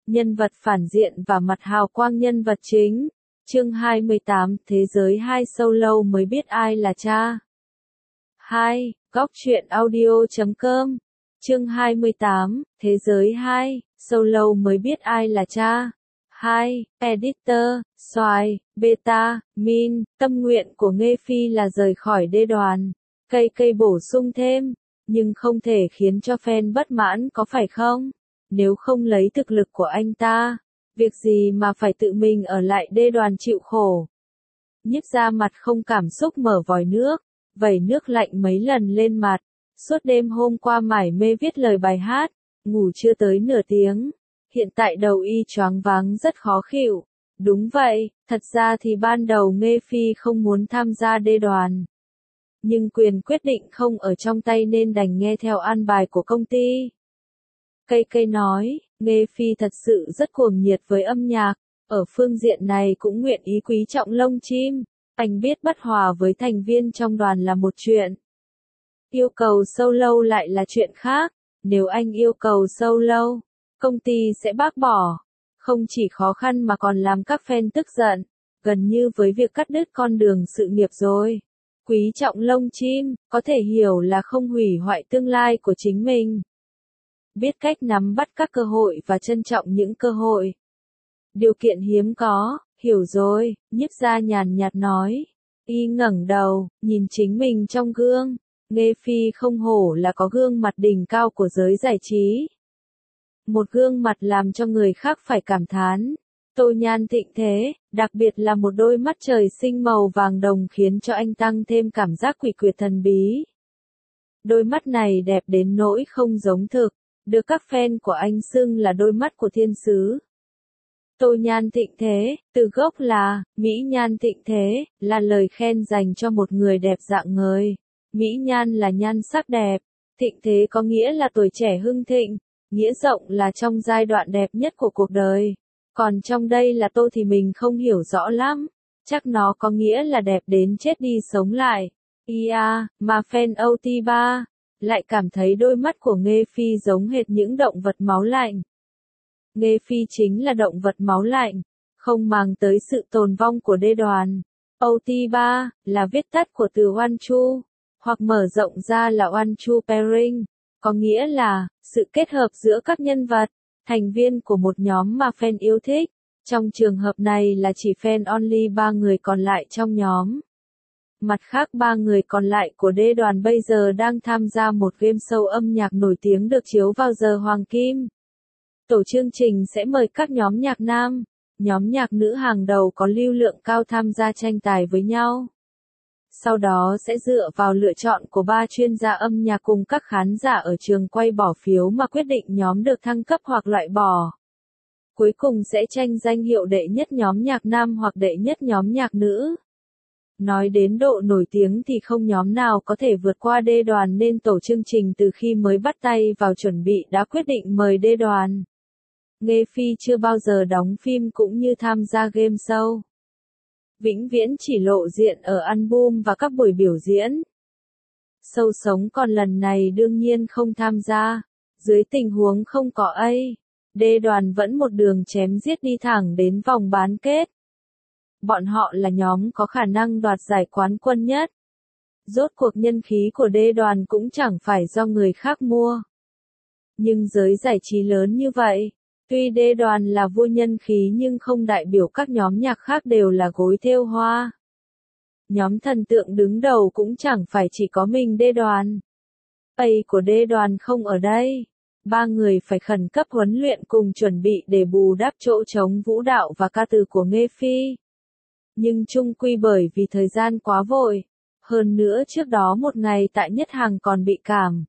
nhân vật phản diện và mặt hào quang nhân vật chính. Chương 28, Thế giới 2 lâu mới biết ai là cha. 2. Góc truyện audio.com. Chương 28, Thế giới 2, lâu mới biết ai là cha. 2. Editor, Xoài, Beta, Min. Tâm nguyện của Nghê Phi là rời khỏi đê đoàn. Cây bổ sung thêm, nhưng không thể khiến cho fan bất mãn có phải không? Nếu không lấy thực lực của anh ta, việc gì mà phải tự mình ở lại đê đoàn chịu khổ. Nhiếp ra mặt không cảm xúc mở vòi nước, vẩy nước lạnh mấy lần lên mặt. Suốt đêm hôm qua mải mê viết lời bài hát, ngủ chưa tới nửa tiếng. Hiện tại đầu y choáng váng rất khó chịu. Đúng vậy, thật ra thì ban đầu Nghê Phi không muốn tham gia đê đoàn. Nhưng quyền quyết định không ở trong tay nên đành nghe theo an bài của công ty. Cây nói, Nghê Phi thật sự rất cuồng nhiệt với âm nhạc, ở phương diện này cũng nguyện ý quý trọng lông chim. Anh biết bất hòa với thành viên trong đoàn là một chuyện. Yêu cầu solo lại là chuyện khác. Nếu anh yêu cầu solo, công ty sẽ bác bỏ. Không chỉ khó khăn mà còn làm các fan tức giận, gần như với việc cắt đứt con đường sự nghiệp rồi. Quý trọng lông chim, có thể hiểu là không hủy hoại tương lai của chính mình. Biết cách nắm bắt các cơ hội và trân trọng những cơ hội. Điều kiện hiếm có, hiểu rồi, Nhiếp gia nhàn nhạt nói. Y ngẩng đầu, nhìn chính mình trong gương. Nghê Phi không hổ là có gương mặt đỉnh cao của giới giải trí. Một gương mặt làm cho người khác phải cảm thán. Tô nhan thịnh thế, đặc biệt là một đôi mắt trời sinh màu vàng đồng khiến cho anh tăng thêm cảm giác quỷ quyệt thần bí. Đôi mắt này đẹp đến nỗi không giống thực, được các fan của anh xưng là đôi mắt của thiên sứ. Tô nhan thịnh thế, từ gốc là, Mỹ nhan thịnh thế, là lời khen dành cho một người đẹp dạng ngời. Mỹ nhan là nhan sắc đẹp, thịnh thế có nghĩa là tuổi trẻ hưng thịnh, nghĩa rộng là trong giai đoạn đẹp nhất của cuộc đời. Còn trong đây là Tô thì mình không hiểu rõ lắm, chắc nó có nghĩa là đẹp đến chết đi sống lại. Mà fan OT3 lại cảm thấy đôi mắt của Nghê Phi giống hệt những động vật máu lạnh. Nghê Phi chính là động vật máu lạnh, không màng tới sự tồn vong của đê đoàn. OT3 là viết tắt của từ One True, hoặc mở rộng ra là One True Pairing, có nghĩa là sự kết hợp giữa các nhân vật, thành viên của một nhóm mà fan yêu thích. Trong trường hợp này là chỉ fan only 3 người còn lại trong nhóm. Mặt khác 3 người còn lại của đê đoàn bây giờ đang tham gia một game show âm nhạc nổi tiếng được chiếu vào giờ hoàng kim. Tổ chương trình sẽ mời các nhóm nhạc nam, nhóm nhạc nữ hàng đầu có lưu lượng cao tham gia tranh tài với nhau. Sau đó sẽ dựa vào lựa chọn của 3 chuyên gia âm nhạc cùng các khán giả ở trường quay bỏ phiếu mà quyết định nhóm được thăng cấp hoặc loại bỏ. Cuối cùng sẽ tranh danh hiệu đệ nhất nhóm nhạc nam hoặc đệ nhất nhóm nhạc nữ. Nói đến độ nổi tiếng thì không nhóm nào có thể vượt qua đê đoàn nên tổ chương trình từ khi mới bắt tay vào chuẩn bị đã quyết định mời đê đoàn. Nghê Phi chưa bao giờ đóng phim cũng như tham gia game show. Vĩnh viễn chỉ lộ diện ở album và các buổi biểu diễn. Show sống còn lần này đương nhiên không tham gia. Dưới tình huống không có đê đoàn vẫn một đường chém giết đi thẳng đến vòng bán kết. Bọn họ là nhóm có khả năng đoạt giải quán quân nhất. Rốt cuộc nhân khí của đê đoàn cũng chẳng phải do người khác mua. Nhưng giới giải trí lớn như vậy, tuy đê đoàn là vua nhân khí nhưng không đại biểu các nhóm nhạc khác đều là gối thêu hoa. Nhóm thần tượng đứng đầu cũng chẳng phải chỉ có mình đê đoàn. Của đê đoàn không ở đây. 3 người phải khẩn cấp huấn luyện cùng chuẩn bị để bù đắp chỗ trống vũ đạo và ca từ của Nghê Phi. Nhưng chung quy bởi vì thời gian quá vội. Hơn nữa trước đó một ngày tại Nhất Hàng còn bị cảm.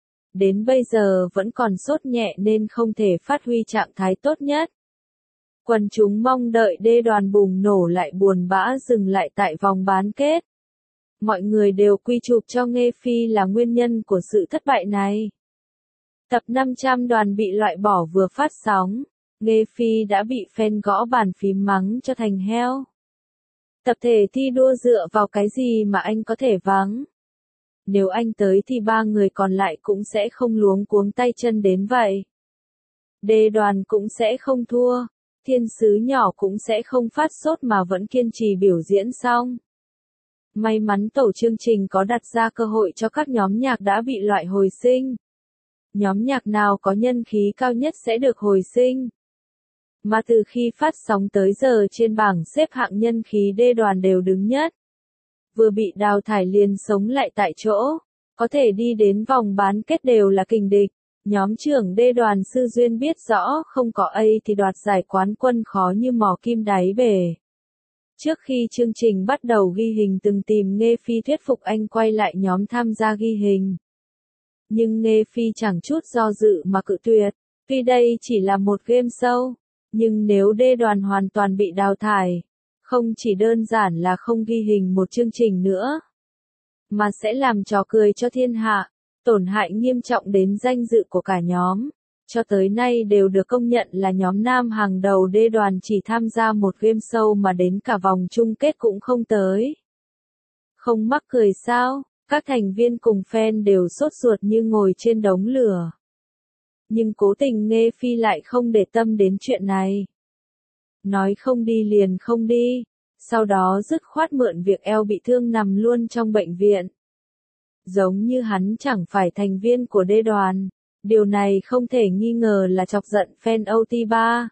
Đến bây giờ vẫn còn sốt nhẹ nên không thể phát huy trạng thái tốt nhất. Quần chúng mong đợi đê đoàn bùng nổ lại buồn bã dừng lại tại vòng bán kết. Mọi người đều quy chụp cho Nghê Phi là nguyên nhân của sự thất bại này. Tập 500 đoàn bị loại bỏ vừa phát sóng, Nghê Phi đã bị fan gõ bàn phím mắng cho thành heo. Tập thể thi đua dựa vào cái gì mà anh có thể vắng? Nếu anh tới thì 3 người còn lại cũng sẽ không luống cuống tay chân đến vậy. Đê đoàn cũng sẽ không thua. Thiên sứ nhỏ cũng sẽ không phát sốt mà vẫn kiên trì biểu diễn xong. May mắn tổ chương trình có đặt ra cơ hội cho các nhóm nhạc đã bị loại hồi sinh. Nhóm nhạc nào có nhân khí cao nhất sẽ được hồi sinh. Mà từ khi phát sóng tới giờ trên bảng xếp hạng nhân khí đê đoàn đều đứng nhất. Vừa bị đào thải liền sống lại tại chỗ. Có thể đi đến vòng bán kết đều là kình địch. Nhóm trưởng đê đoàn Sư Duyên biết rõ không có A thì đoạt giải quán quân khó như mò kim đáy bể. Trước khi chương trình bắt đầu ghi hình từng tìm Nghê Phi thuyết phục anh quay lại nhóm tham gia ghi hình. Nhưng Nghê Phi chẳng chút do dự mà cự tuyệt. Tuy đây chỉ là một game show, nhưng nếu đê đoàn hoàn toàn bị đào thải, không chỉ đơn giản là không ghi hình một chương trình nữa, mà sẽ làm trò cười cho thiên hạ, tổn hại nghiêm trọng đến danh dự của cả nhóm. Cho tới nay đều được công nhận là nhóm nam hàng đầu đê đoàn chỉ tham gia một game show mà đến cả vòng chung kết cũng không tới. Không mắc cười sao? Các thành viên cùng fan đều sốt ruột như ngồi trên đống lửa. Nhưng cố tình Nghê Phi lại không để tâm đến chuyện này. Nói không đi liền không đi, sau đó dứt khoát mượn việc eo bị thương nằm luôn trong bệnh viện. Giống như hắn chẳng phải thành viên của đê đoàn. Điều này không thể nghi ngờ là chọc giận fan OT3.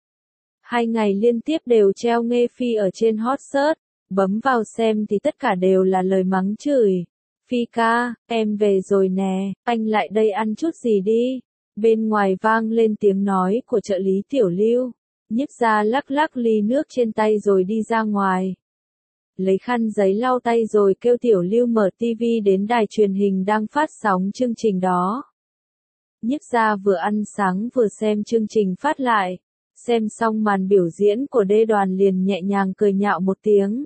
2 ngày liên tiếp đều treo Nghê Phi ở trên hot search, bấm vào xem thì tất cả đều là lời mắng chửi. Phi ca, em về rồi nè, anh lại đây ăn chút gì đi. Bên ngoài vang lên tiếng nói của trợ lý Tiểu Lưu. Nhiếp Gia lắc lắc ly nước trên tay rồi đi ra ngoài. Lấy khăn giấy lau tay rồi kêu Tiểu Lưu mở tivi đến đài truyền hình đang phát sóng chương trình đó. Nhiếp Gia vừa ăn sáng vừa xem chương trình phát lại, xem xong màn biểu diễn của đê đoàn liền nhẹ nhàng cười nhạo một tiếng.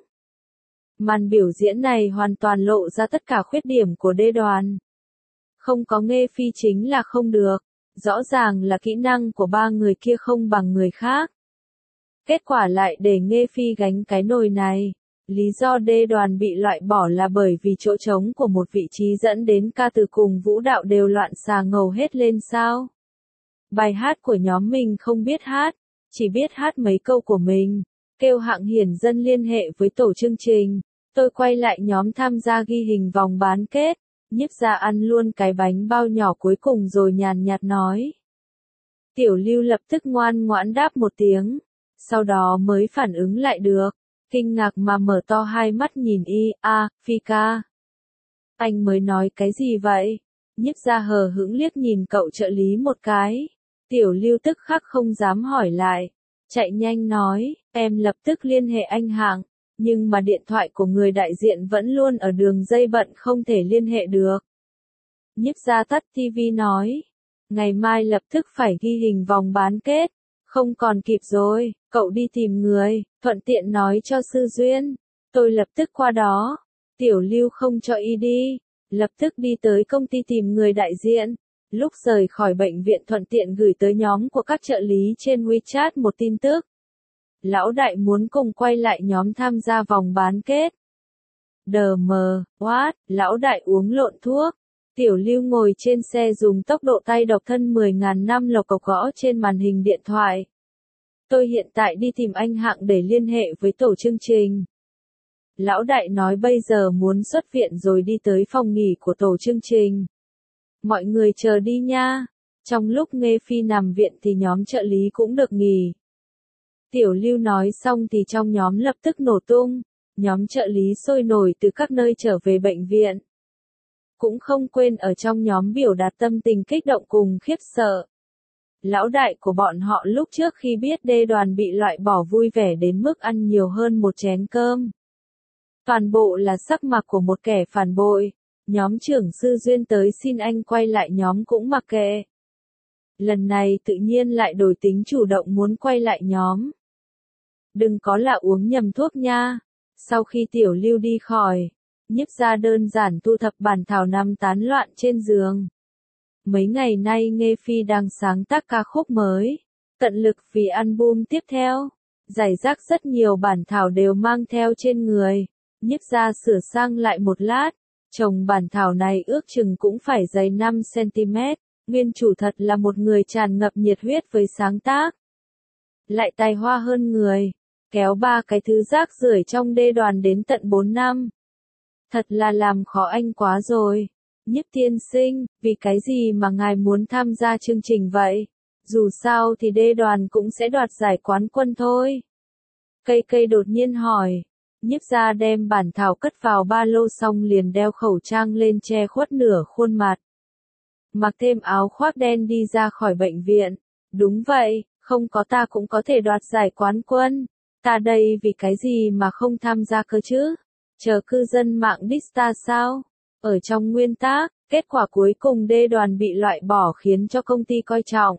Màn biểu diễn này hoàn toàn lộ ra tất cả khuyết điểm của đê đoàn. Không có Nghê Phi chính là không được, rõ ràng là kỹ năng của ba người kia không bằng người khác. Kết quả lại để Nghê Phi gánh cái nồi này. Lý do đê đoàn bị loại bỏ là bởi vì chỗ trống của một vị trí dẫn đến ca từ cùng vũ đạo đều loạn xà ngầu hết lên sao. Bài hát của nhóm mình không biết hát, chỉ biết hát mấy câu của mình, kêu Hạng Hiển Dân liên hệ với tổ chương trình. Tôi quay lại nhóm tham gia ghi hình vòng bán kết, Nhiếp Gia ăn luôn cái bánh bao nhỏ cuối cùng rồi nhàn nhạt nói. Tiểu Lưu lập tức ngoan ngoãn đáp một tiếng, sau đó mới phản ứng lại được. Kinh ngạc mà mở to hai mắt nhìn Phi ca. Anh mới nói cái gì vậy? Nhiếp Gia hờ hững liếc nhìn cậu trợ lý một cái. Tiểu Lưu tức khắc không dám hỏi lại. Chạy nhanh nói, em lập tức liên hệ anh Hạng, nhưng mà điện thoại của người đại diện vẫn luôn ở đường dây bận không thể liên hệ được. Nhiếp Gia tắt tivi nói, ngày mai lập tức phải ghi hình vòng bán kết. Không còn kịp rồi, cậu đi tìm người, thuận tiện nói cho Sư Duyên. Tôi lập tức qua đó. Tiểu Lưu không cho y đi, lập tức đi tới công ty tìm người đại diện. Lúc rời khỏi bệnh viện thuận tiện gửi tới nhóm của các trợ lý trên WeChat một tin tức. Lão đại muốn cùng quay lại nhóm tham gia vòng bán kết. What, lão đại uống lộn thuốc. Tiểu Lưu ngồi trên xe dùng tốc độ tay độc thân 10.000 năm lộc cộc gõ trên màn hình điện thoại. Tôi hiện tại đi tìm anh Hạng để liên hệ với tổ chương trình. Lão đại nói bây giờ muốn xuất viện rồi đi tới phòng nghỉ của tổ chương trình. Mọi người chờ đi nha. Trong lúc Nghê Phi nằm viện thì nhóm trợ lý cũng được nghỉ. Tiểu Lưu nói xong thì trong nhóm lập tức nổ tung. Nhóm trợ lý sôi nổi từ các nơi trở về bệnh viện. Cũng không quên ở trong nhóm biểu đạt tâm tình kích động cùng khiếp sợ. Lão đại của bọn họ lúc trước khi biết đê đoàn bị loại bỏ vui vẻ đến mức ăn nhiều hơn một chén cơm. Toàn bộ là sắc mặt của một kẻ phản bội. Nhóm trưởng Sư Duyên tới xin anh quay lại nhóm cũng mặc kệ. Lần này tự nhiên lại đổi tính chủ động muốn quay lại nhóm. Đừng có là uống nhầm thuốc nha. Sau khi Tiểu Lưu đi khỏi, Nhiếp Gia đơn giản thu thập bản thảo nằm tán loạn trên giường. Mấy ngày nay Nghê Phi đang sáng tác ca khúc mới, tận lực vì album tiếp theo. Giải rác rất nhiều bản thảo đều mang theo trên người. Nhiếp Gia sửa sang lại một lát, chồng bản thảo này ước chừng cũng phải dày 5 cm. Nguyên chủ thật là một người tràn ngập nhiệt huyết với sáng tác. Lại tài hoa hơn người, kéo 3 cái thứ rác rưởi trong đê đoàn đến tận 4 năm. Thật là làm khó anh quá rồi. Nhiếp tiên sinh, vì cái gì mà ngài muốn tham gia chương trình vậy? Dù sao thì đê đoàn cũng sẽ đoạt giải quán quân thôi. Cây cây đột nhiên hỏi. Nhiếp gia đem bản thảo cất vào ba lô xong liền đeo khẩu trang lên che khuất nửa khuôn mặt. Mặc thêm áo khoác đen đi ra khỏi bệnh viện. Đúng vậy, không có ta cũng có thể đoạt giải quán quân. Ta đây vì cái gì mà không tham gia cơ chứ? Chờ cư dân mạng diss ta sao? Ở trong nguyên tắc, kết quả cuối cùng đê đoàn bị loại bỏ khiến cho công ty coi trọng.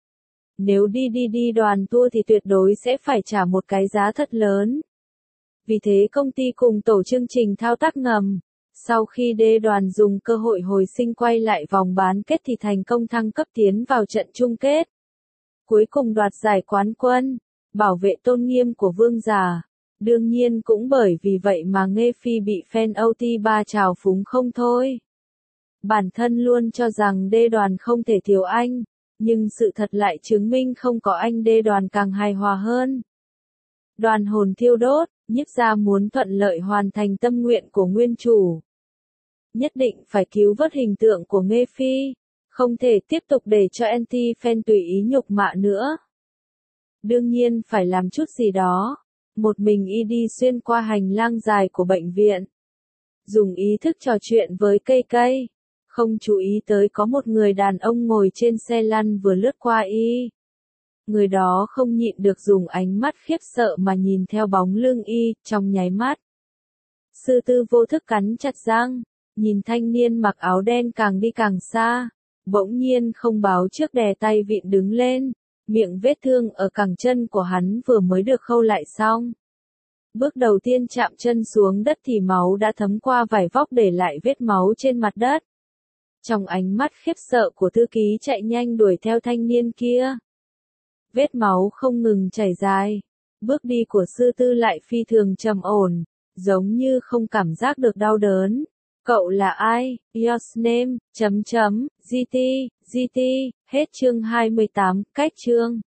Nếu đi đoàn tour thì tuyệt đối sẽ phải trả một cái giá thật lớn. Vì thế công ty cùng tổ chương trình thao tác ngầm. Sau khi đê đoàn dùng cơ hội hồi sinh quay lại vòng bán kết thì thành công thăng cấp tiến vào trận chung kết. Cuối cùng đoạt giải quán quân, bảo vệ tôn nghiêm của vương giả. Đương nhiên cũng bởi vì vậy mà Nghê Phi bị fan OT3 trào phúng không thôi. Bản thân luôn cho rằng đê đoàn không thể thiếu anh, nhưng sự thật lại chứng minh không có anh đê đoàn càng hài hòa hơn. Đoàn hồn thiêu đốt, Nhiếp gia muốn thuận lợi hoàn thành tâm nguyện của nguyên chủ. Nhất định phải cứu vớt hình tượng của Nghê Phi, không thể tiếp tục để cho anti-fan tùy ý nhục mạ nữa. Đương nhiên phải làm chút gì đó. Một mình y đi xuyên qua hành lang dài của bệnh viện. Dùng ý thức trò chuyện với cây cây. Không chú ý tới có một người đàn ông ngồi trên xe lăn vừa lướt qua y. Người đó không nhịn được dùng ánh mắt khiếp sợ mà nhìn theo bóng lưng y, trong nháy mắt. Sư tư vô thức cắn chặt răng, nhìn thanh niên mặc áo đen càng đi càng xa. Bỗng nhiên không báo trước đè tay vịn đứng lên. Miệng vết thương ở cẳng chân của hắn vừa mới được khâu lại xong. Bước đầu tiên chạm chân xuống đất thì máu đã thấm qua vải vóc để lại vết máu trên mặt đất. Trong ánh mắt khiếp sợ của thư ký chạy nhanh đuổi theo thanh niên kia. Vết máu không ngừng chảy dài. Bước đi của sư tư lại phi thường trầm ổn, giống như không cảm giác được đau đớn. Cậu là ai? Your name, GT, hết chương 28, cách chương.